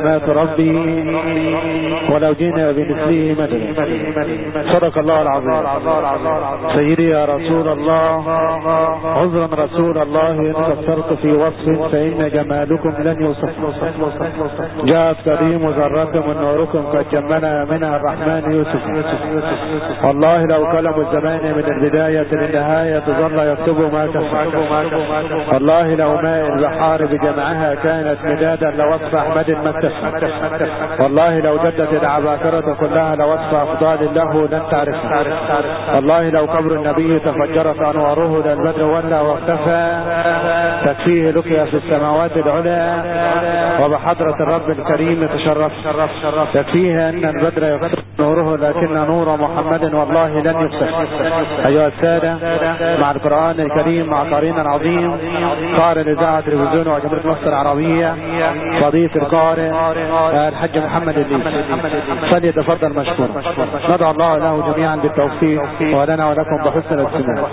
كلمات ربي ولو جينا بمثله مددا. صدق الله العظيم. سيدي يا رسول الله، عذرا رسول الله إن قصرت في وصف فإن جمالكم لن يوصف. جاءت كريم ذركم من نوركم قد جمنا منها الرحمن يوسف. والله لو كلم الزمان من البداية للنهاية ظل يكتب ما تفعل. والله لو ماء البحار بجمعها كانت مدادا لوصف أحمد المكتسب. والله لو جدت العباكرة كلها لوصف أفضال له لن تعرفها. والله لو قبر النبي تفجرت أنواره للبدر ولا واختفى تكفيه لقيا في السماوات العلى وبحضرة الرب الكريم تشرف. تكفيه أن البدر يغطي نوره لكن نور محمد والله لن يكسف. أيها السادة، مع القرآن الكريم مع قارئنا العظيم قارئ الإذاعة التلفزيون وجمهورية مصر العربية فضيلة القارئ الحاج محمد الليثي فليتفضل مشكورا. ندعو الله له جميعا بالتوفيق ولنا ولكم بحسن الاستماع.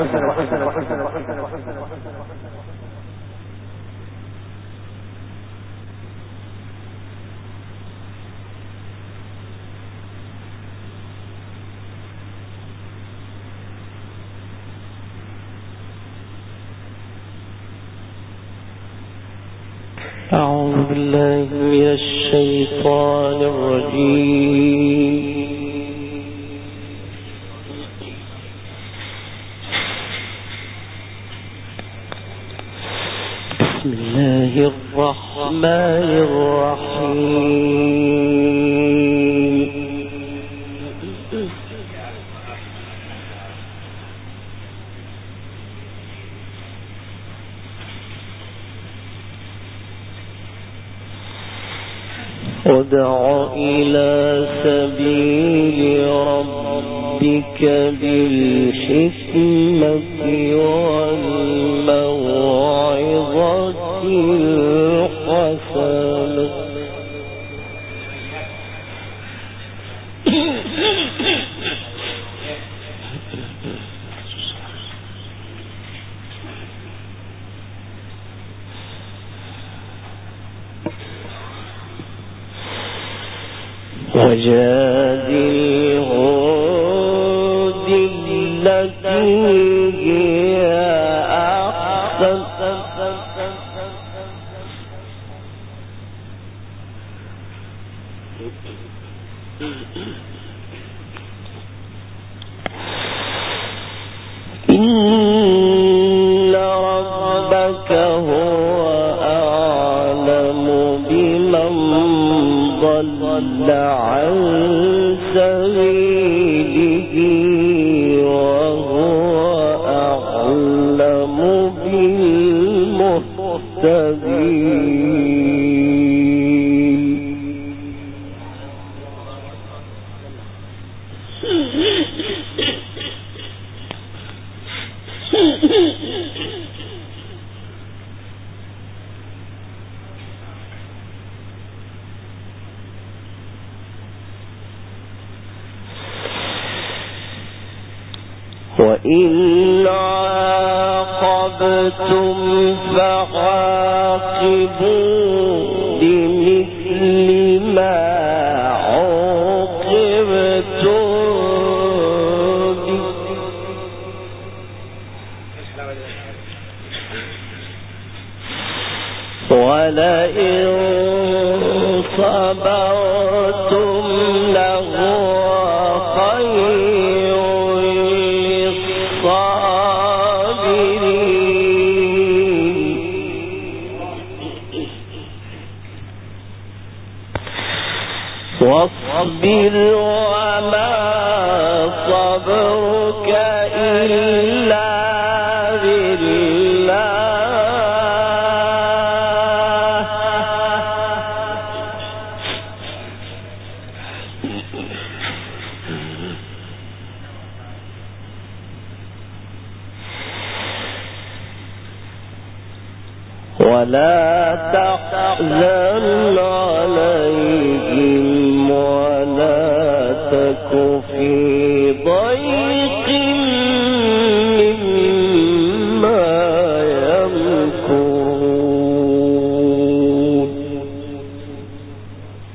أعوذ بالله من الشيطان الرجيم. بسم الله الرحمن الرحيم. ادع إلى سبيل ربك بالحكمة والموعظة الحسنة وجادلهم بالتي هي أحسن إن ربك هو أعلم بمن ضل عن سبيله وهو أعلم بالمهتدين. وإن عاقبتم فعاقبوا بمثل ما عوقبتم به ولئن صبرتم لهو خير واصبر وما صبرك إلا بالله ولا تحزن عليهم ولا تك في ضيق مما يمكرون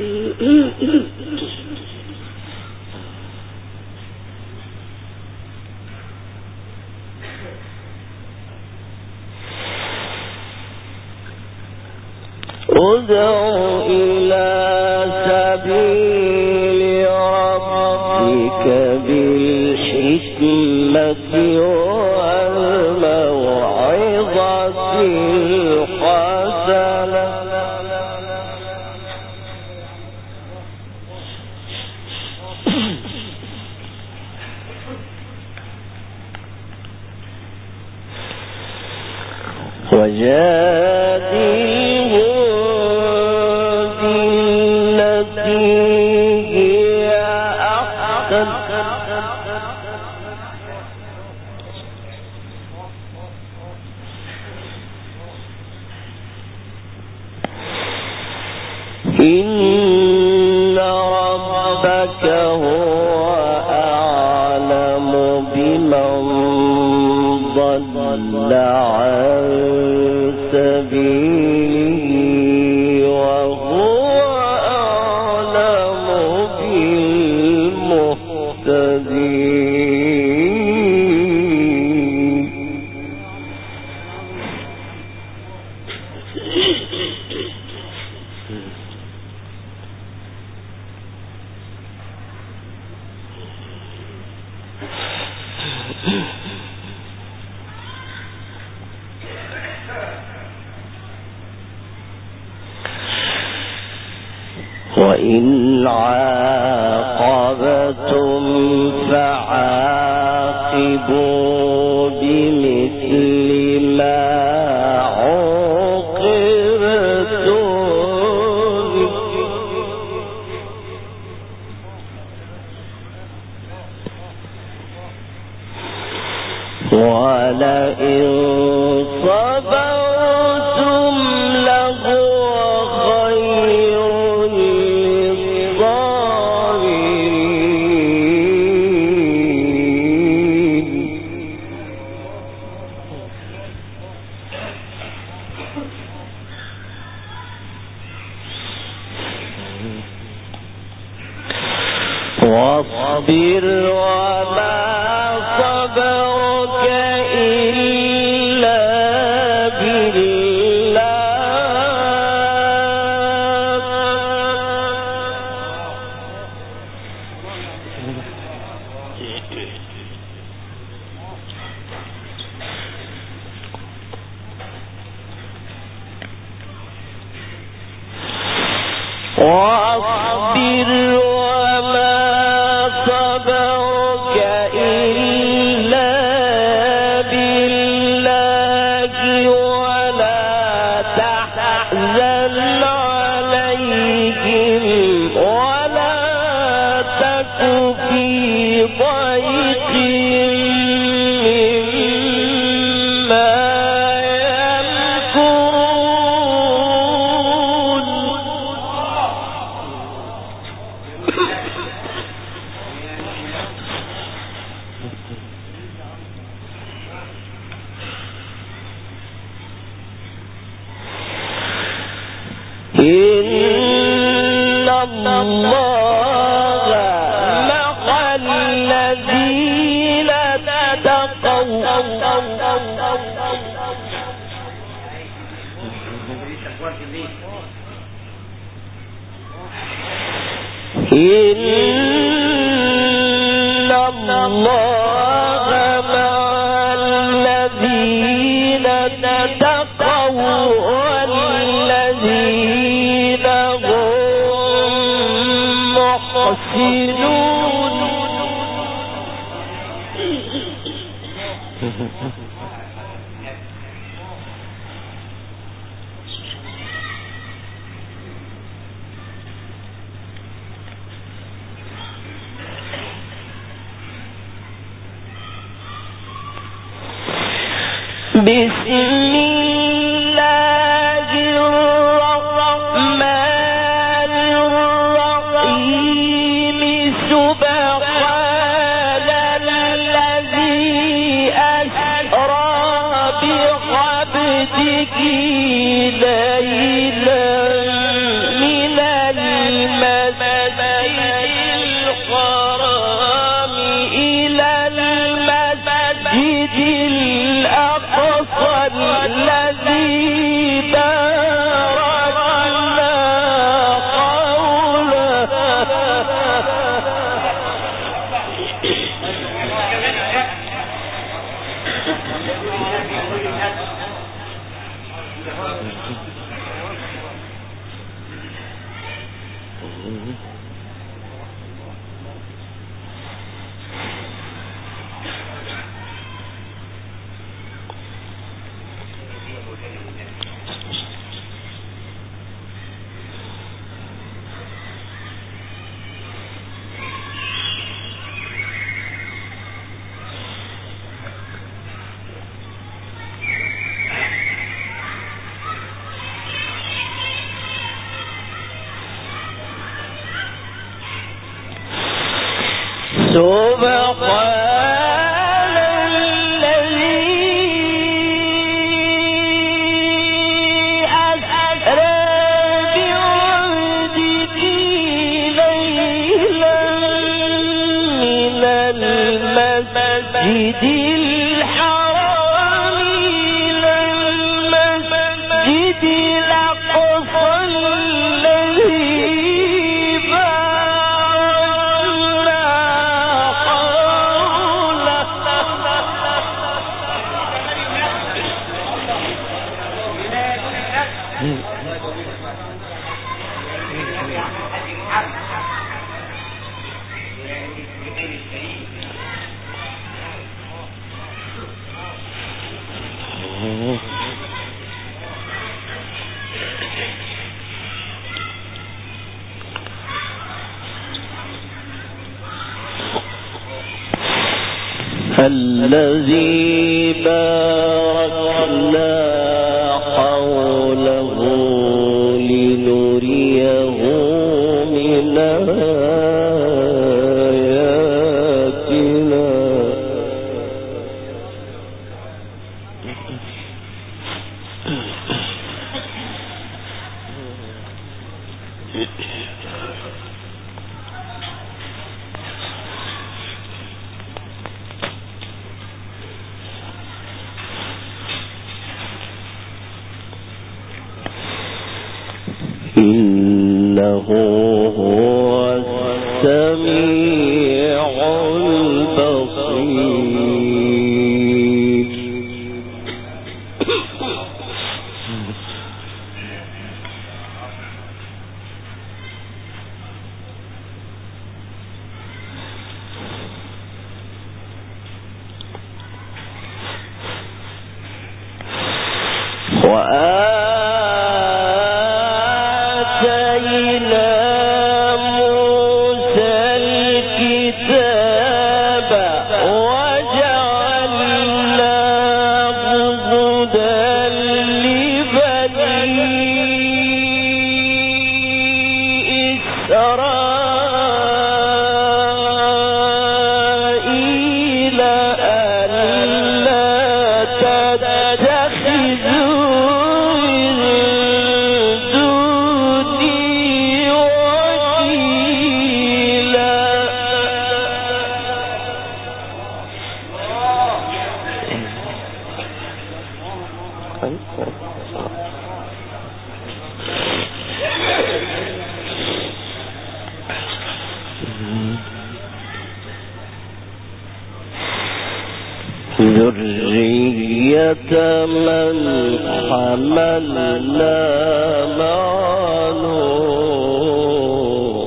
ادع إلى سبيل ربك بالحكمة والموعظة الحسنة وجادلهم بالتي هي أحسن إن ربك هو أعلم بمن ضل عن سبيله وهو أعلم بالمهتدين وإن عاقبتم فعاقبوا بمثل ما عوقبتم ولئن صبرتم لهو خير للصابرين واصبر وما صبرك إلا بالله واصبر وما صبرك إلا بالله ولا تحزن عليهم ولا تك في ضيق مما يمكرون إن الله مع الذين اتقوا إن الله مع الذين اتقوا والذين هم محسنون بسم الله الرحمن الرحيم سبحان الذي أسرى بعبده ليلا من المسجد الذي باركنا حوله لنريه من آياتنا إنه هو السميع البصير. ذرية من حملنا مع نوح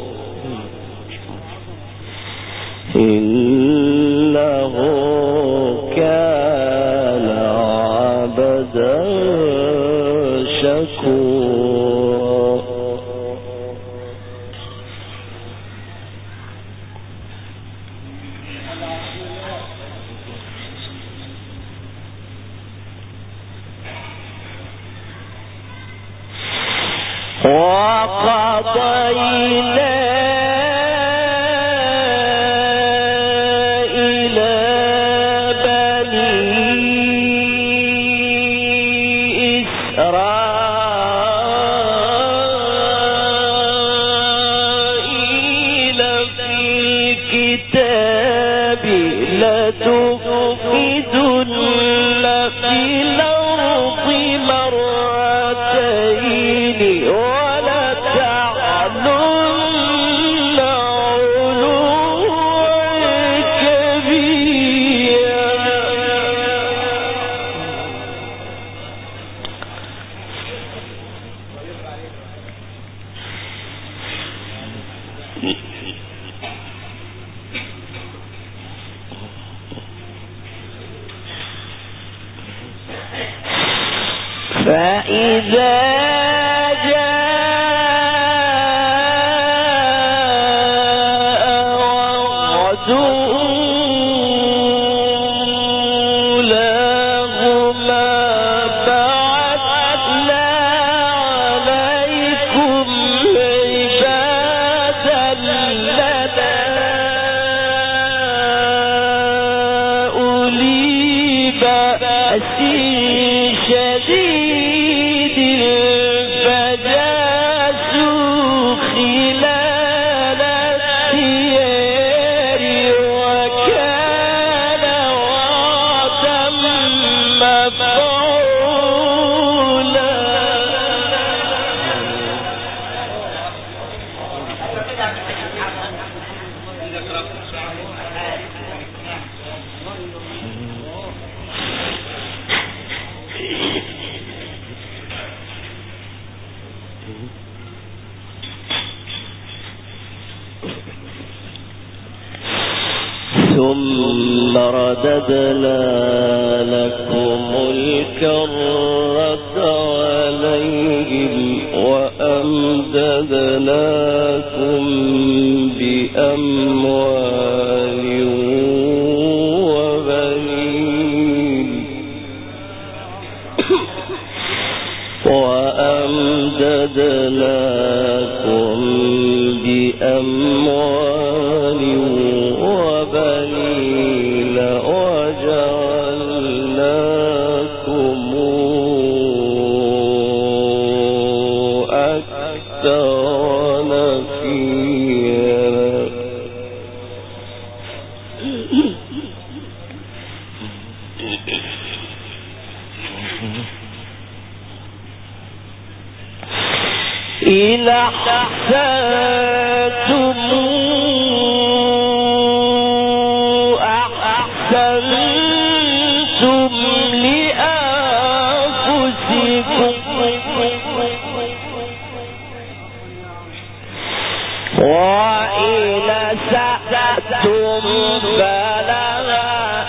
إنه كان عبدا شكورا. وقضينا إلى بني إسرائيل في الكتاب لتفسدن في الأرض مرتين ولتعلن علوا كبيرا. فإذا ثم رددنا لكم الكرة عليهم وأمددناكم بأموال وبنين بأموال وبنين وجعلناكم أكثر نفيرا إن أحسنتم أحسنتم لأنفسكم وإن أسأتم فلها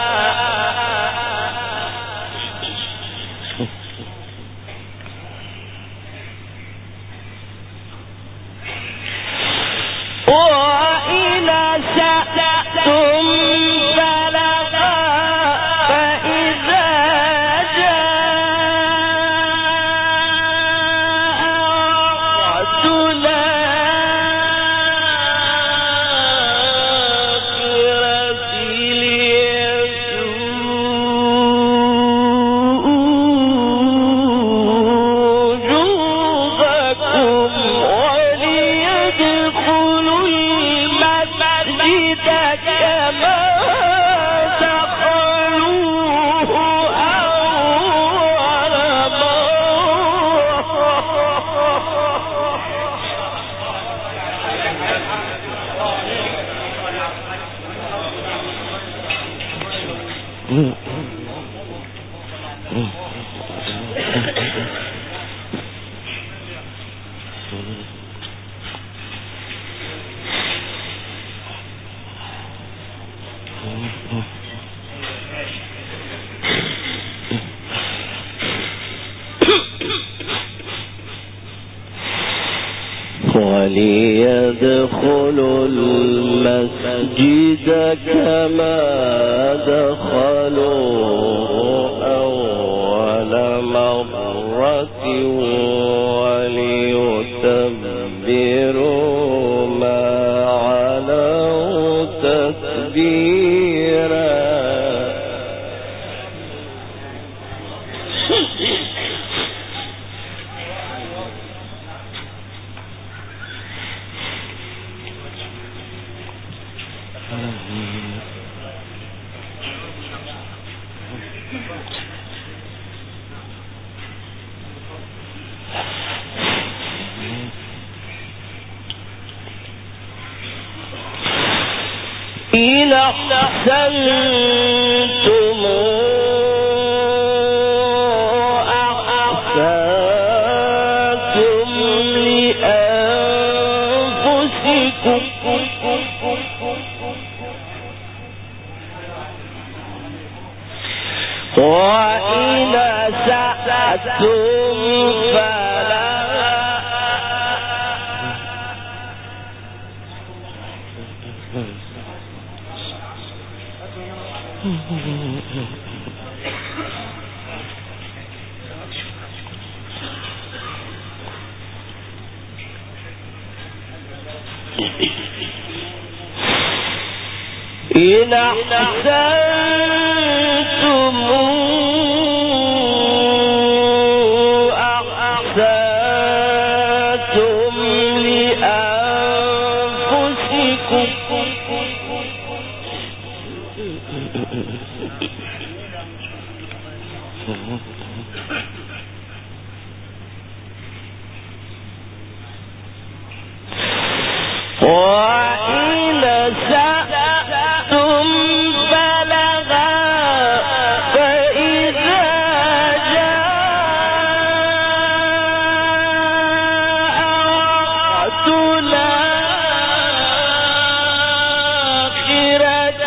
وليدخلوا المسجد كما دخلوه أول مرة وليتبروا ما علوا تتبيرا إن أحسنتم أحسنتم لأنفسكم وإن أسأتم إن أحسنتم أحسنتم لأنفسكم وإن أسأتم فلها فإذا جاء الآخرة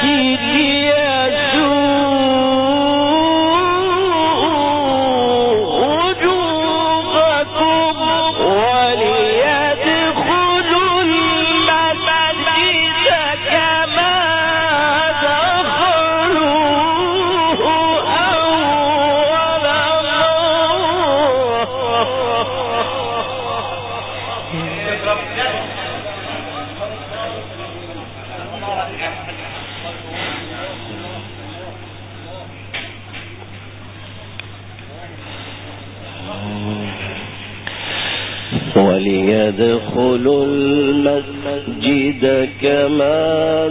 وليدخلوا المسجد كما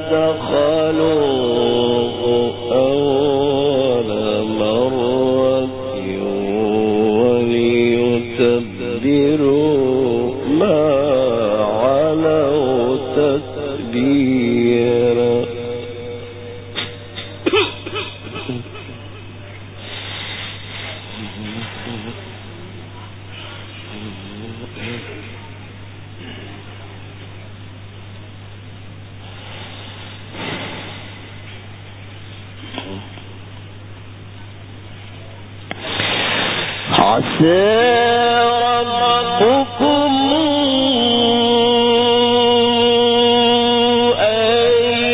دخلوه أول مرة وليتبروا ما علوا تتبيرا. عسى ربكم أن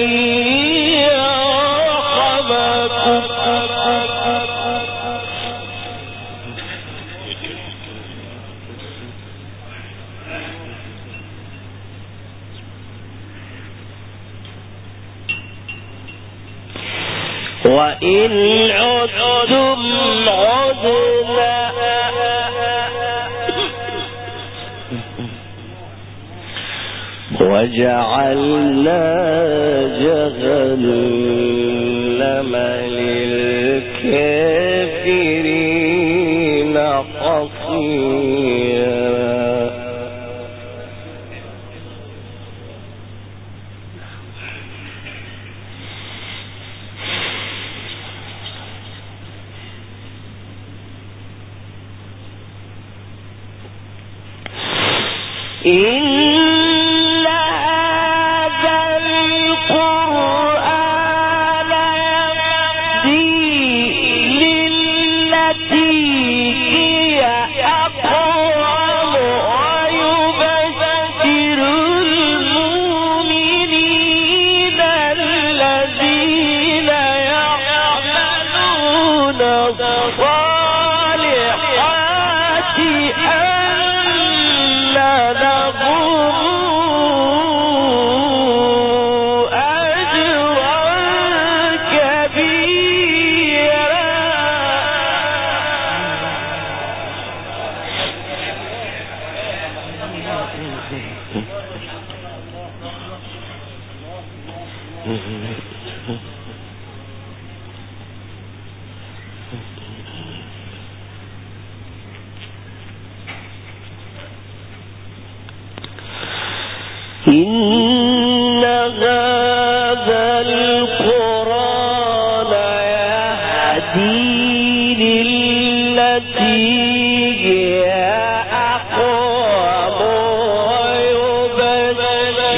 يرحمكم وإن عدتم عدنا وجعلنا جهنم للكافرين حصيرا. إن هذا القرآن يهدي للتي هي أقوم ويبشر المؤمنين الذين يعملون الصالحات إن هذا القرآن يهدي للتي هي أقوم ويبشر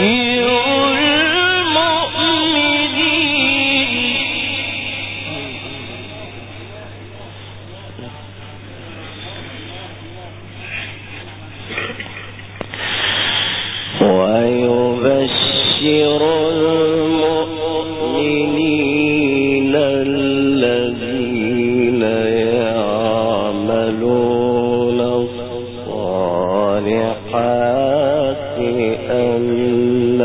المؤمنين الذين يعملون الصالحات أن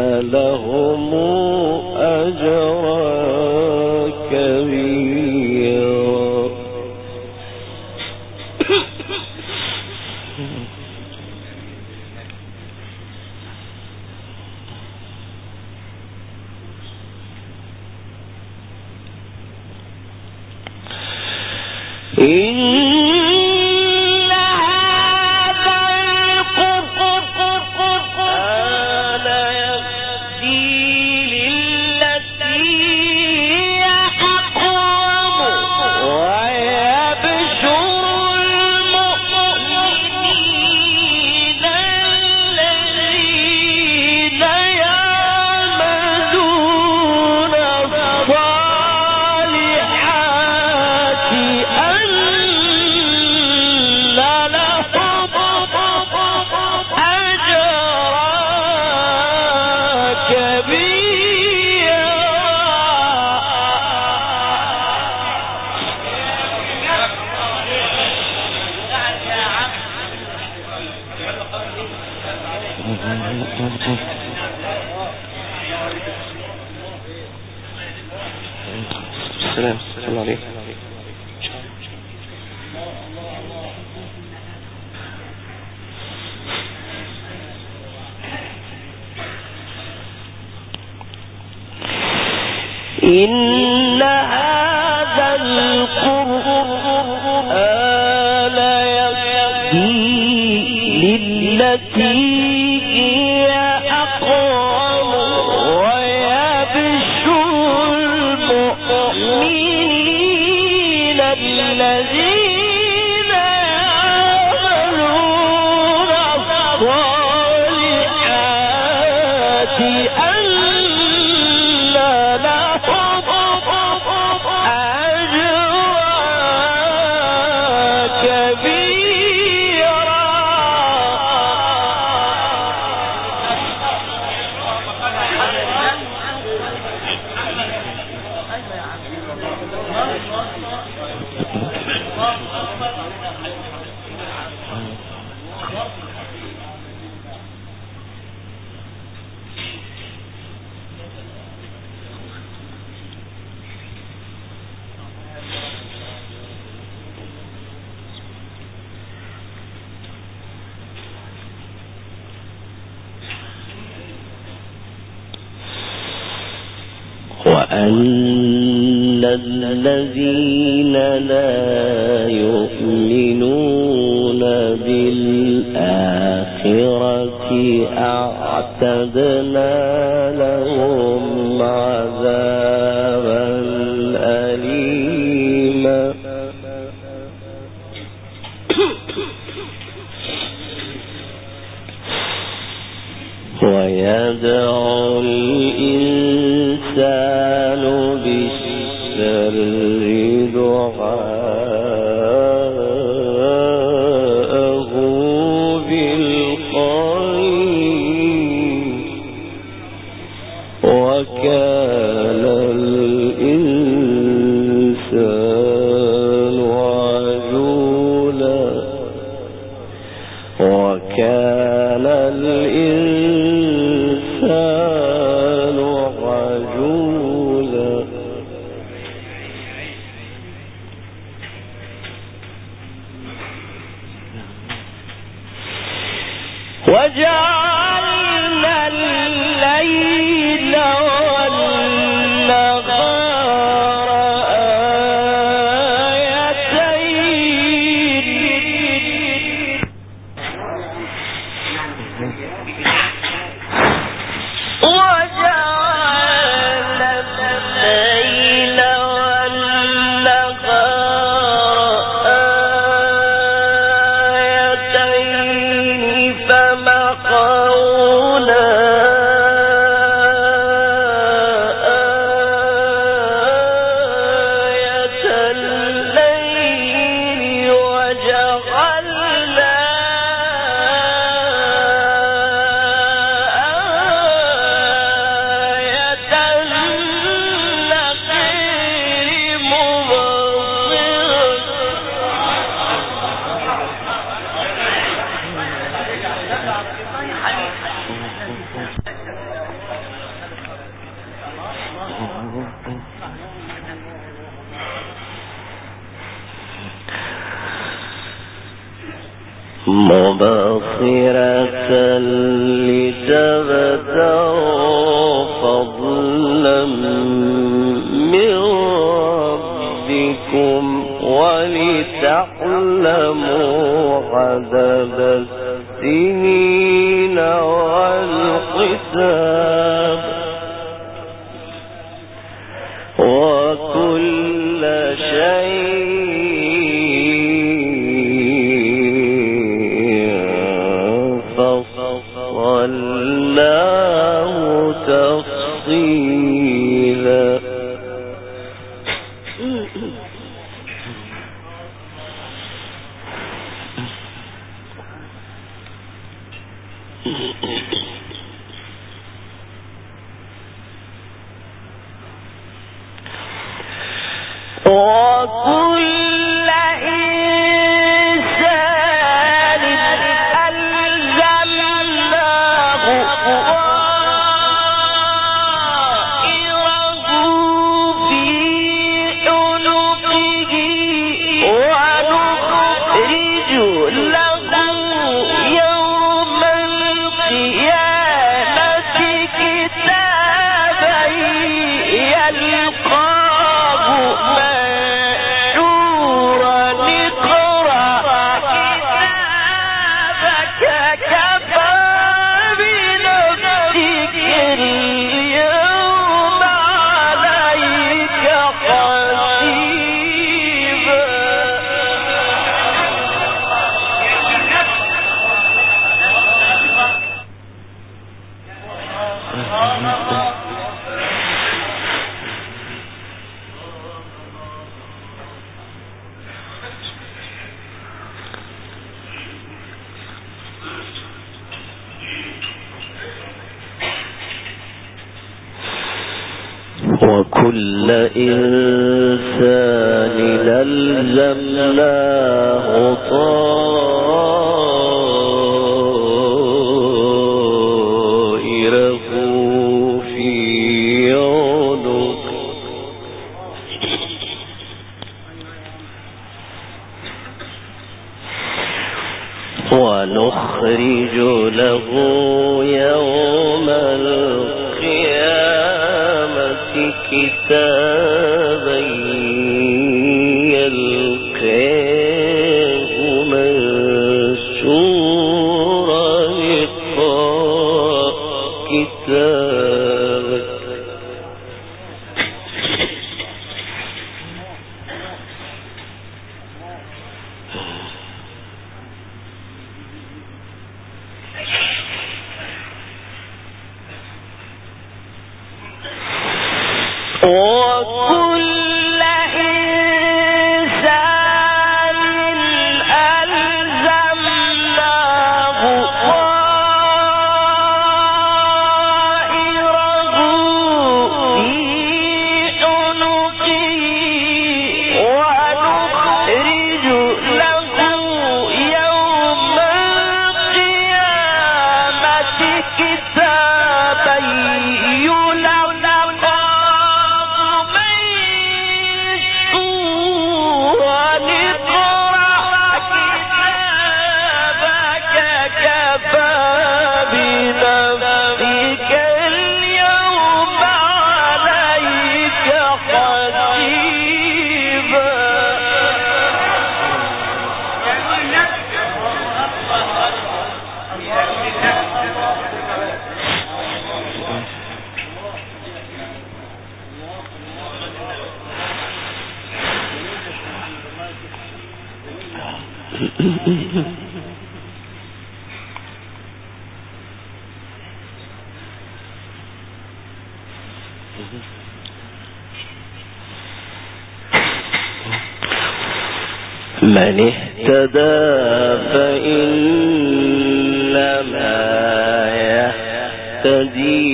السلام عليكم. إن هذا القرآن يهدي للتي هي أقوم ويبشر المؤمنين الذين يعملون الصالحات أن وأن الذين لا يؤمنون بالآخرة أعتدنا لهم عذابا أليما ويدعو الإنسان بالشر دعاءه بالخير وكان الإنسان عجولا وجعلنا الليل والنهار آيتين وجعلنا الليل والنهار آيتين فمحونا مبصرة لتبتغوا فضلا من ربكم ولتعلموا عدد السنين والحساب وكل شيء فصلناه تفصيلا. وكل إنسان ألزمناه طائره في عنقه ونخرج له يوم القيامة كتابا يلقاه منشورا اقرأ كتابك كفى بنفسك اليوم عليك حسيبا. وكل إنسان ألزمناه طائره في عنقه ونخرج له يوم القيامة كتابا يلقاه منشورا اقرأ كتابك وكل إنسان ألزمناه طائره في عنقه ونخرج له يوم القيامة كتابا يلقاه من اهتدى فإنما يهتدي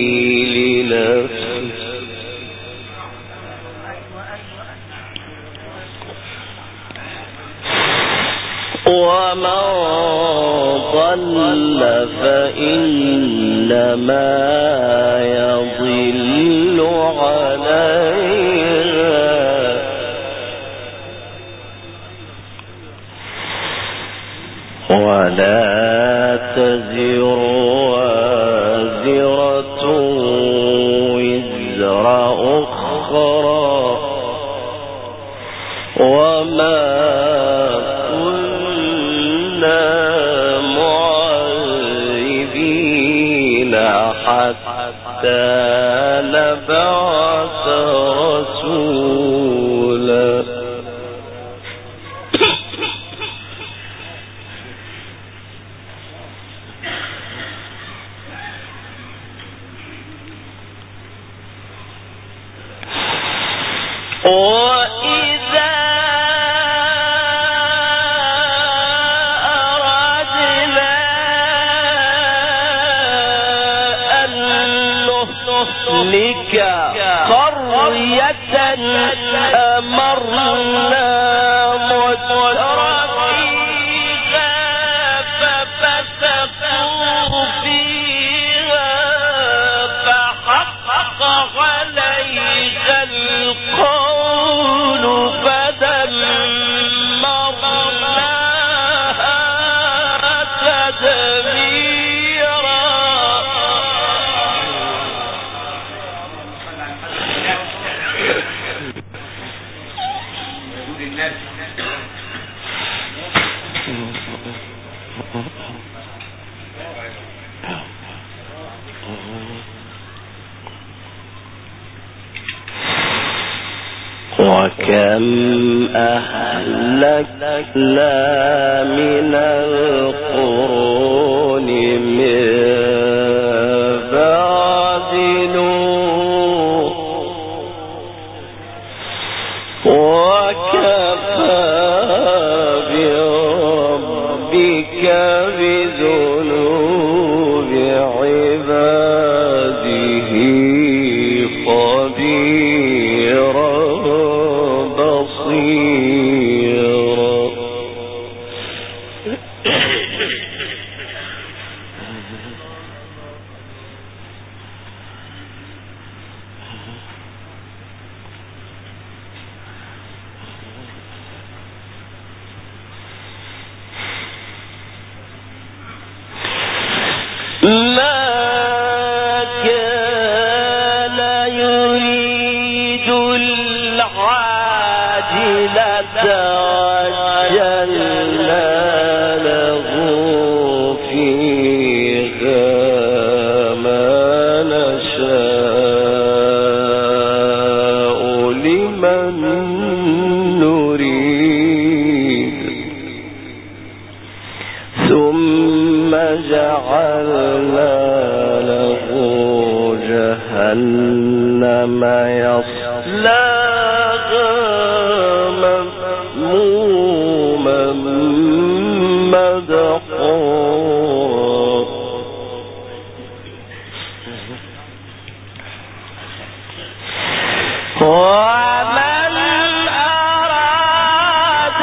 لنفسه ومن ضل فإنما يضل عليها ولا تزر وازرة وزر أخرى وما كنا معذبين حتى نبعث رسولا. وإذا أردنا أن نهلك قرية أمرنا مترفيها ففسقوا فيها فحق عليها القول فدمرناها تدميرا. وكم أهلكنا من القرون من بعد نوح وكفى بربك بذنوب عباده خبيرا بصيرا. ما كان يريد العاجلة عجلنا له فيها ما نشاء لمن نريد ثم جعلنا له جهنم يصلاها مذموما مدحورا. ومن أراد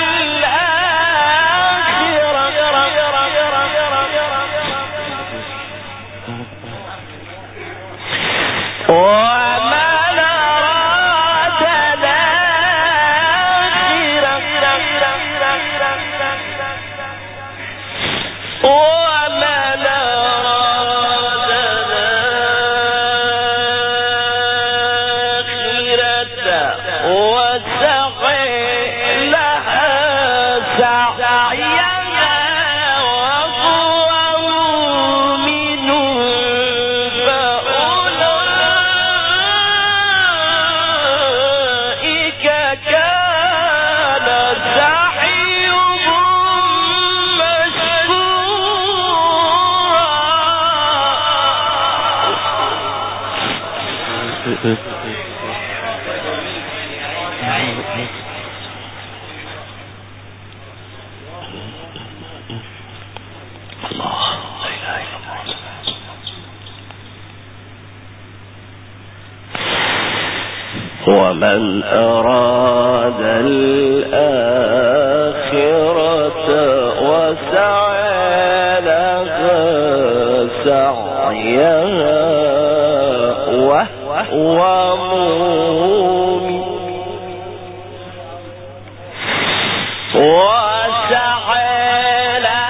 ومن أراد الآخرة وسعى لها سعيها وهو مؤمن وسعى لها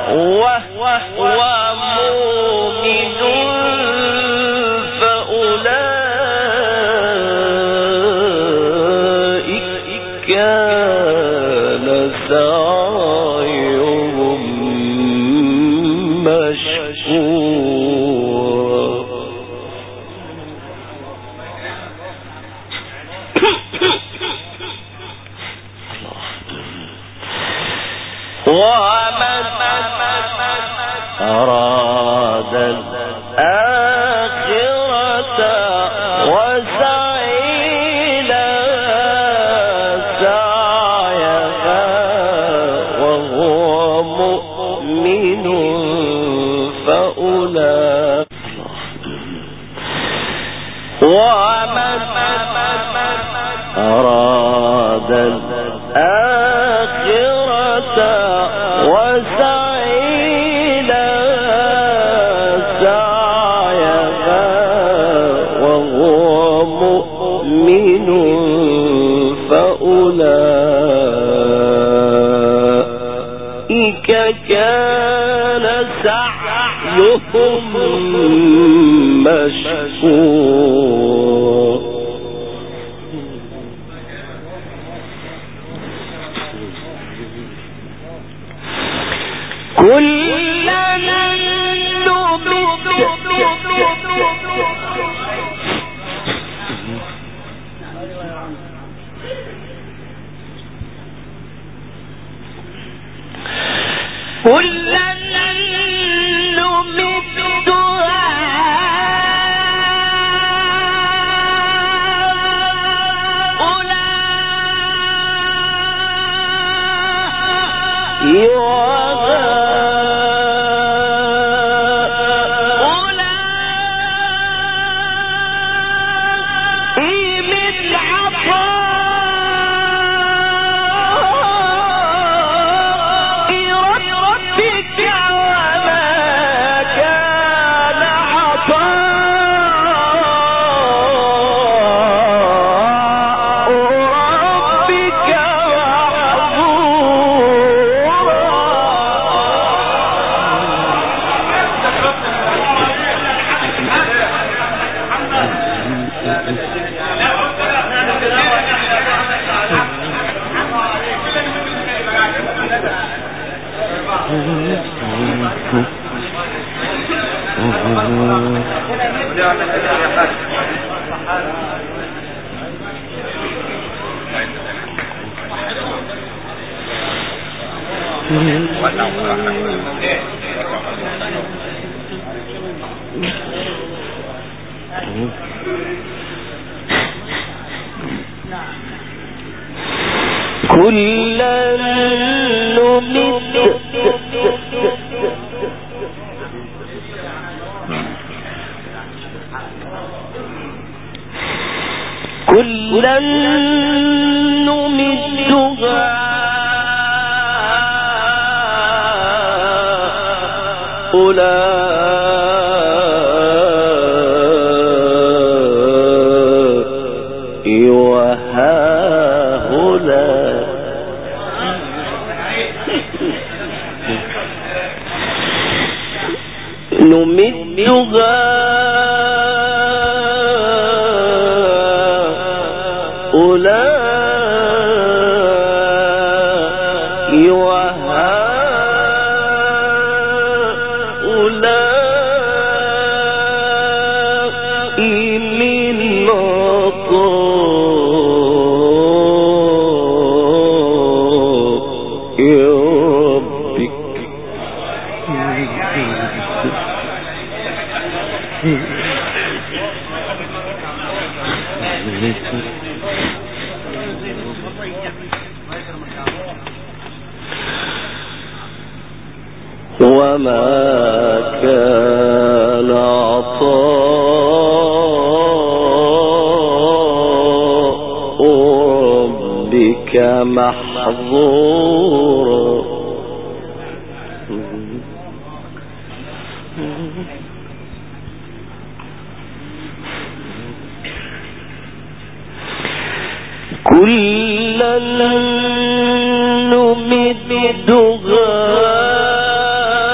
كلا نمد هؤلاء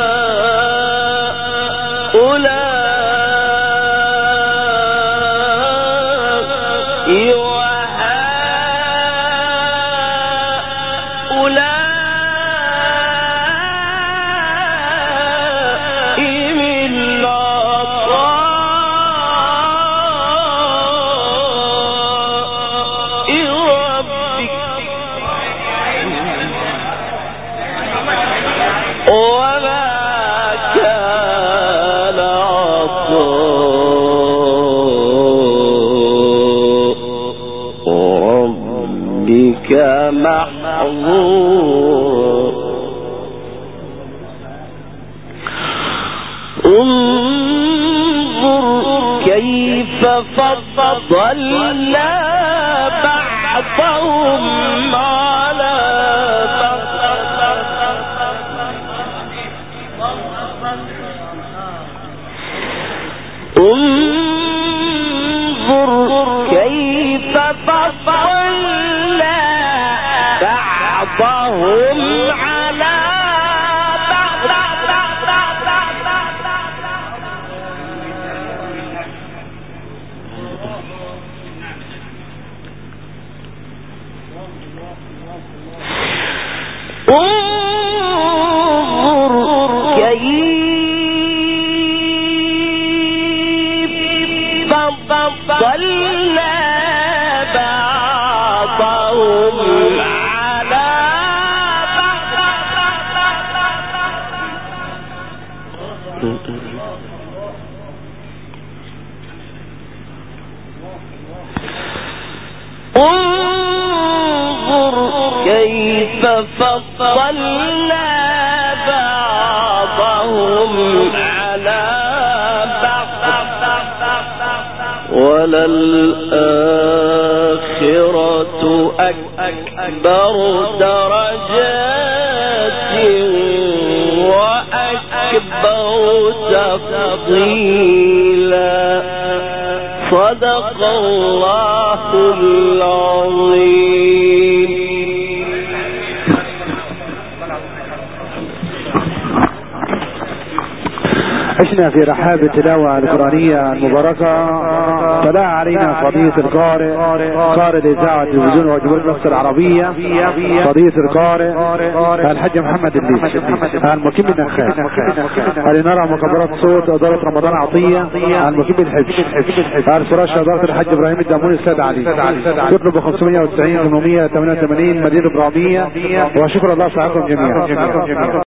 فضلنا بعضهم على انظر كيف فضلنا بعضهم على فضلنا بعضهم على بعض وللآخرة أكبر درجات وأكبر تفضيلا صدق الله العظيم. عشنا في رحاب التلاوة القرآنية المباركة. طلع علينا فضيلة القارئ قارئ الإذاعة والتلفزيون وجبال مصر العربية فضيلة القارئ الحاج محمد الليث المقيم النخاس لنرى مكبرات صوت إدارة رمضان عطية المقيم الحج الفراش إدارة الحاج إبراهيم الدموني السيد علي تطلب 590 888 مدينة إبراهيمية. وشكر الله سعادكم جميعا.